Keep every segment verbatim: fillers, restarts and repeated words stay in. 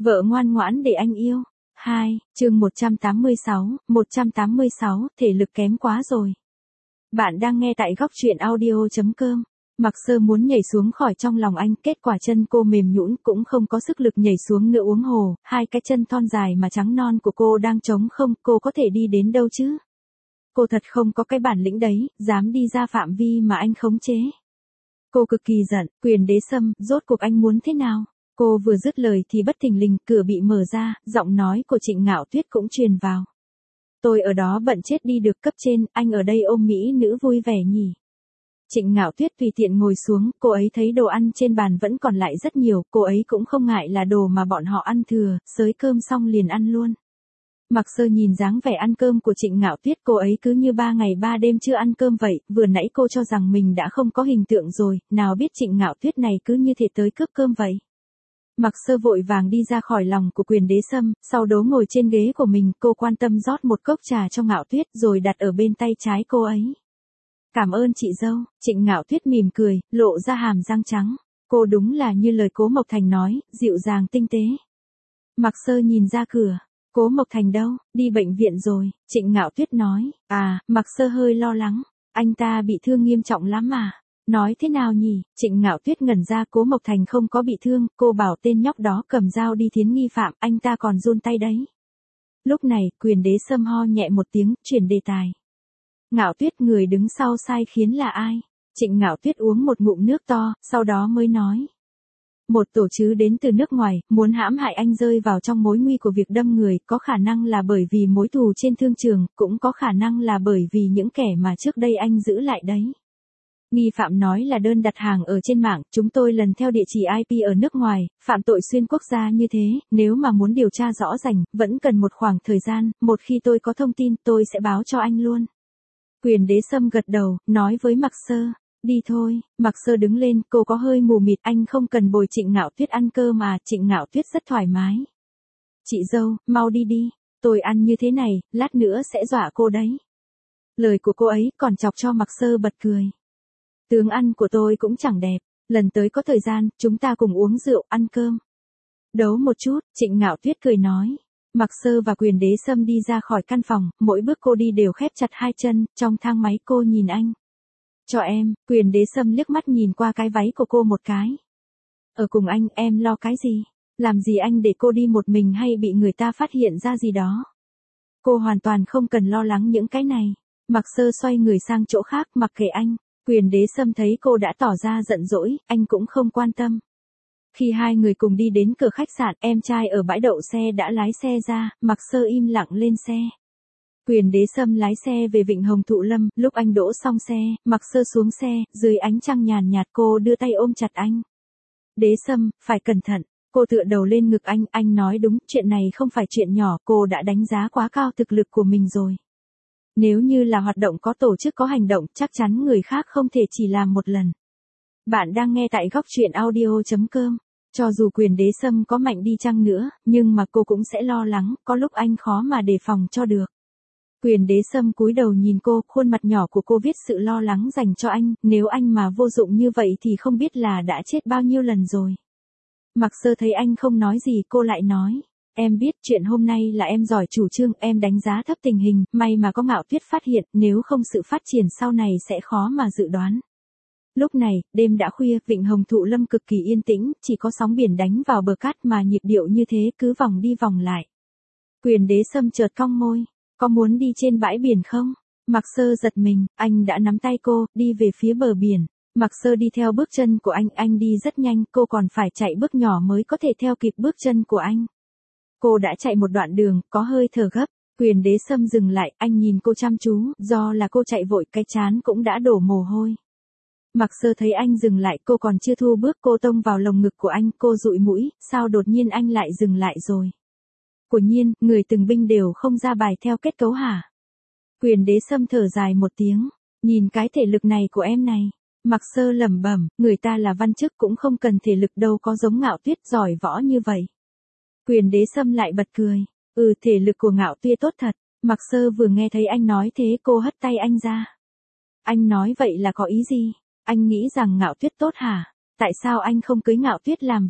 Vợ ngoan ngoãn để anh yêu. hai, chương một trăm tám mươi sáu, một trăm tám mươi sáu, thể lực kém quá rồi. Bạn đang nghe tại góc truyện audio chấm com. Mặc Sơ muốn nhảy xuống khỏi trong lòng anh, kết quả chân cô mềm nhũn cũng không có sức lực nhảy xuống nữa uống hồ, hai cái chân thon dài mà trắng non của cô đang trống không, cô có thể đi đến đâu chứ? Cô thật không có cái bản lĩnh đấy, dám đi ra phạm vi mà anh khống chế. Cô cực kỳ giận, Quyền Đế Sâm, rốt cuộc anh muốn thế nào? Cô vừa dứt lời thì bất thình lình, cửa bị mở ra, giọng nói của Trịnh Ngạo Tuyết cũng truyền vào. Tôi ở đó bận chết đi được cấp trên, anh ở đây ôm mỹ nữ vui vẻ nhỉ. Trịnh Ngạo Tuyết tùy tiện ngồi xuống, cô ấy thấy đồ ăn trên bàn vẫn còn lại rất nhiều, cô ấy cũng không ngại là đồ mà bọn họ ăn thừa, xới cơm xong liền ăn luôn. Mặc Sơ nhìn dáng vẻ ăn cơm của Trịnh Ngạo Tuyết, cô ấy cứ như ba ngày ba đêm chưa ăn cơm vậy, vừa nãy cô cho rằng mình đã không có hình tượng rồi, nào biết Trịnh Ngạo Tuyết này cứ như thể tới cướp cơm vậy. Mặc Sơ vội vàng đi ra khỏi lòng của Quyền Đế Sâm, sau đó ngồi trên ghế của mình, cô quan tâm rót một cốc trà cho Ngạo Tuyết rồi đặt ở bên tay trái cô ấy. Cảm ơn chị dâu, Trịnh Ngạo Tuyết mỉm cười, lộ ra hàm răng trắng. Cô đúng là như lời Cố Mộc Thành nói, dịu dàng tinh tế. Mặc Sơ nhìn ra cửa. Cố Mộc Thành đâu, đi bệnh viện rồi, Trịnh Ngạo Tuyết nói. À, Mặc Sơ hơi lo lắng, anh ta bị thương nghiêm trọng lắm mà. Nói thế nào nhỉ, Trịnh Ngạo Tuyết ngẩn ra. Cố Mộc Thành không có bị thương, cô bảo tên nhóc đó cầm dao đi thiến nghi phạm, anh ta còn run tay đấy. Lúc này, Quyền Đế Sâm ho nhẹ một tiếng, chuyển đề tài. Ngạo Tuyết, người đứng sau sai khiến là ai? Trịnh Ngạo Tuyết uống một ngụm nước to, sau đó mới nói. Một tổ chứ đến từ nước ngoài, muốn hãm hại anh rơi vào trong mối nguy của việc đâm người, có khả năng là bởi vì mối thù trên thương trường, cũng có khả năng là bởi vì những kẻ mà trước đây anh giữ lại đấy. Nghi phạm nói là đơn đặt hàng ở trên mạng, chúng tôi lần theo địa chỉ i pê ở nước ngoài, phạm tội xuyên quốc gia như thế, nếu mà muốn điều tra rõ rành, vẫn cần một khoảng thời gian, một khi tôi có thông tin, tôi sẽ báo cho anh luôn. Quyền Đế Sâm gật đầu, nói với Mặc Sơ, đi thôi. Mặc Sơ đứng lên, cô có hơi mù mịt, anh không cần bồi Trịnh Ngạo Tuyết ăn cơm mà, Trịnh Ngạo Tuyết rất thoải mái. Chị dâu, mau đi đi, tôi ăn như thế này, lát nữa sẽ dọa cô đấy. Lời của cô ấy còn chọc cho Mặc Sơ bật cười. Tướng ăn của tôi cũng chẳng đẹp, lần tới có thời gian, chúng ta cùng uống rượu, ăn cơm. Đấu một chút, Trịnh Ngạo Tuyết cười nói. Mặc Sơ và Quyền Đế Sâm đi ra khỏi căn phòng, mỗi bước cô đi đều khép chặt hai chân, trong thang máy cô nhìn anh. Cho em, Quyền Đế Sâm liếc mắt nhìn qua cái váy của cô một cái. Ở cùng anh, em lo cái gì? Làm gì anh để cô đi một mình hay bị người ta phát hiện ra gì đó? Cô hoàn toàn không cần lo lắng những cái này. Mặc Sơ xoay người sang chỗ khác, mặc kệ anh. Quyền Đế Sâm thấy cô đã tỏ ra giận dỗi, anh cũng không quan tâm. Khi hai người cùng đi đến cửa khách sạn, em trai ở bãi đậu xe đã lái xe ra, Mặc Sơ im lặng lên xe. Quyền Đế Sâm lái xe về Vịnh Hồng Thụ Lâm, lúc anh đỗ xong xe, Mặc Sơ xuống xe, dưới ánh trăng nhàn nhạt cô đưa tay ôm chặt anh. Đế Sâm, phải cẩn thận, cô tựa đầu lên ngực anh, anh nói đúng, chuyện này không phải chuyện nhỏ, cô đã đánh giá quá cao thực lực của mình rồi. Nếu như là hoạt động có tổ chức có hành động, chắc chắn người khác không thể chỉ làm một lần. Bạn đang nghe tại góc truyện audio chấm com. Cho dù Quyền Đế Sâm có mạnh đi chăng nữa, nhưng mà cô cũng sẽ lo lắng, có lúc anh khó mà đề phòng cho được. Quyền Đế Sâm cúi đầu nhìn cô, khuôn mặt nhỏ của cô viết sự lo lắng dành cho anh, nếu anh mà vô dụng như vậy thì không biết là đã chết bao nhiêu lần rồi. Mặc Sơ thấy anh không nói gì, cô lại nói. Em biết chuyện hôm nay là em giỏi chủ trương, em đánh giá thấp tình hình, may mà có Ngạo Tuyết phát hiện, nếu không sự phát triển sau này sẽ khó mà dự đoán. Lúc này, đêm đã khuya, Vịnh Hồng Thụ Lâm cực kỳ yên tĩnh, chỉ có sóng biển đánh vào bờ cát mà nhịp điệu như thế cứ vòng đi vòng lại. Quyền Đế Sâm chợt cong môi, có muốn đi trên bãi biển không? Mặc Sơ giật mình, anh đã nắm tay cô, đi về phía bờ biển. Mặc Sơ đi theo bước chân của anh, anh đi rất nhanh, cô còn phải chạy bước nhỏ mới có thể theo kịp bước chân của anh. Cô đã chạy một đoạn đường, có hơi thở gấp. Quyền Đế Sâm dừng lại, anh nhìn cô chăm chú, do là cô chạy vội, cái trán cũng đã đổ mồ hôi. Mặc Sơ thấy anh dừng lại, cô còn chưa thu bước, cô tông vào lồng ngực của anh, cô dụi mũi, sao đột nhiên anh lại dừng lại rồi? Của nhiên, người từng binh đều không ra bài theo kết cấu hả? Quyền Đế Sâm thở dài một tiếng, nhìn cái thể lực này của em này. Mặc Sơ lẩm bẩm, người ta là văn chức cũng không cần thể lực đâu, có giống Ngạo Tuyết giỏi võ như vậy. Quyền Đế Sâm lại bật cười, ừ thể lực của Ngạo Tuyết tốt thật. Mặc Sơ vừa nghe thấy anh nói thế cô hất tay anh ra. Anh nói vậy là có ý gì? Anh nghĩ rằng Ngạo Tuyết tốt hả? Tại sao anh không cưới Ngạo Tuyết làm vợ?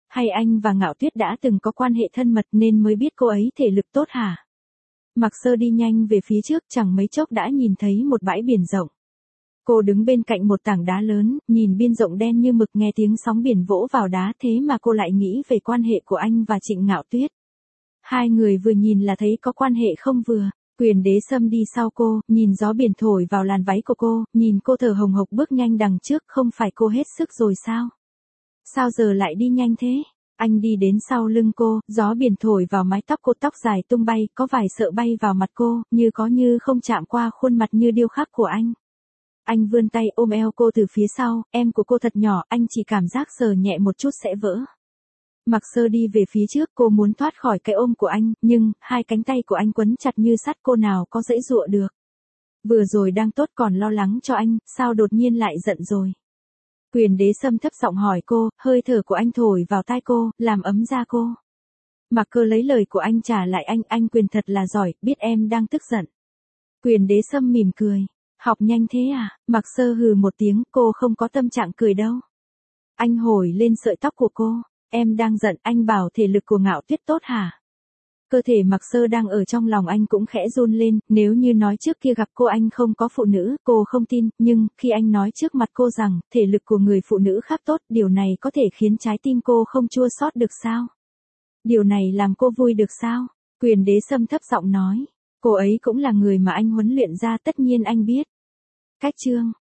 Hay anh và Ngạo Tuyết đã từng có quan hệ thân mật nên mới biết cô ấy thể lực tốt hả? Mạc Sơ đi nhanh về phía trước, chẳng mấy chốc đã nhìn thấy một bãi biển rộng. Cô đứng bên cạnh một tảng đá lớn, nhìn biển rộng đen như mực, nghe tiếng sóng biển vỗ vào đá, thế mà cô lại nghĩ về quan hệ của anh và Trịnh Ngạo Tuyết. Hai người vừa nhìn là thấy có quan hệ không vừa. Quyền Đế Sâm đi sau cô, nhìn gió biển thổi vào làn váy của cô, nhìn cô thở hồng hộc bước nhanh đằng trước, không phải cô hết sức rồi sao? Sao giờ lại đi nhanh thế? Anh đi đến sau lưng cô, gió biển thổi vào mái tóc cô, tóc dài tung bay, có vài sợi bay vào mặt cô, như có như không chạm qua khuôn mặt như điêu khắc của anh. Anh vươn tay ôm eo cô từ phía sau, em của cô thật nhỏ, anh chỉ cảm giác sờ nhẹ một chút sẽ vỡ. Mạc Sơ đi về phía trước, cô muốn thoát khỏi cái ôm của anh, nhưng, hai cánh tay của anh quấn chặt như sắt, cô nào có dãy dụa được. Vừa rồi đang tốt còn lo lắng cho anh, sao đột nhiên lại giận rồi? Quyền Đế Sâm thấp giọng hỏi cô, hơi thở của anh thổi vào tai cô, làm ấm da cô. Mạc Cơ lấy lời của anh trả lại anh, anh Quyền thật là giỏi, biết em đang tức giận. Quyền Đế Sâm mỉm cười, học nhanh thế à? Mạc Sơ hừ một tiếng, cô không có tâm trạng cười đâu. Anh hồi lên sợi tóc của cô, em đang giận, anh bảo thể lực của Ngạo Tuyết tốt hả? Cơ thể Mạc Sơ đang ở trong lòng anh cũng khẽ run lên, nếu như nói trước kia gặp cô anh không có phụ nữ, cô không tin, nhưng, khi anh nói trước mặt cô rằng, thể lực của người phụ nữ khác tốt, điều này có thể khiến trái tim cô không chua xót được sao? Điều này làm cô vui được sao? Quyền Đế Sâm thấp giọng nói, cô ấy cũng là người mà anh huấn luyện ra, tất nhiên anh biết. Cách chương